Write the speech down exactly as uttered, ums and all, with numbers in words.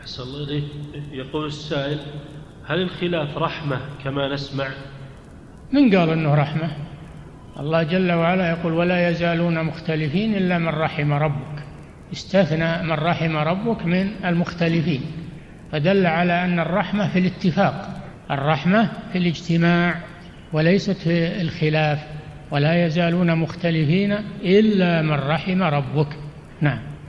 أحسن الله إليك. يقول السائل: هل الخلاف رحمة كما نسمع؟ من قال أنه رحمة؟ الله جل وعلا يقول: ولا يزالون مختلفين إلا من رحم ربك. استثنى من رحم ربك من المختلفين، فدل على أن الرحمة في الاتفاق، الرحمة في الاجتماع وليست في الخلاف. ولا يزالون مختلفين إلا من رحم ربك. نعم.